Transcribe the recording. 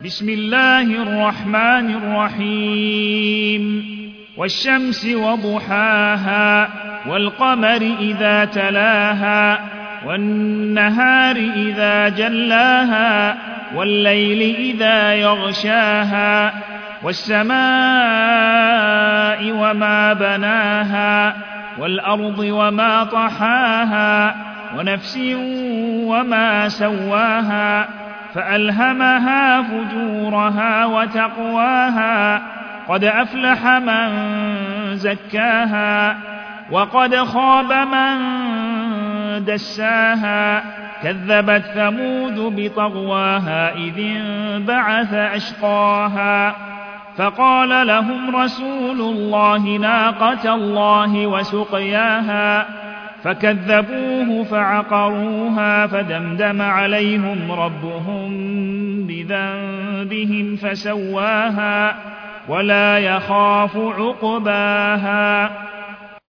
بسم الله الرحمن الرحيم والشمس وضحاها والقمر إذا تلاها والنهار إذا جلاها والليل إذا يغشاها والسماء وما بناها والأرض وما طحاها ونفس وما سواها فألهمها فجورها وتقواها قد أفلح من زكاها وقد خاب من دساها كذبت ثمود بطغواها إذ انبعث أشقاها فقال لهم رسول الله ناقة الله وسقياها فكذبوه فعقروها فدمدم عليهم ربهم بذنبهم فسواها ولا يخاف عقباها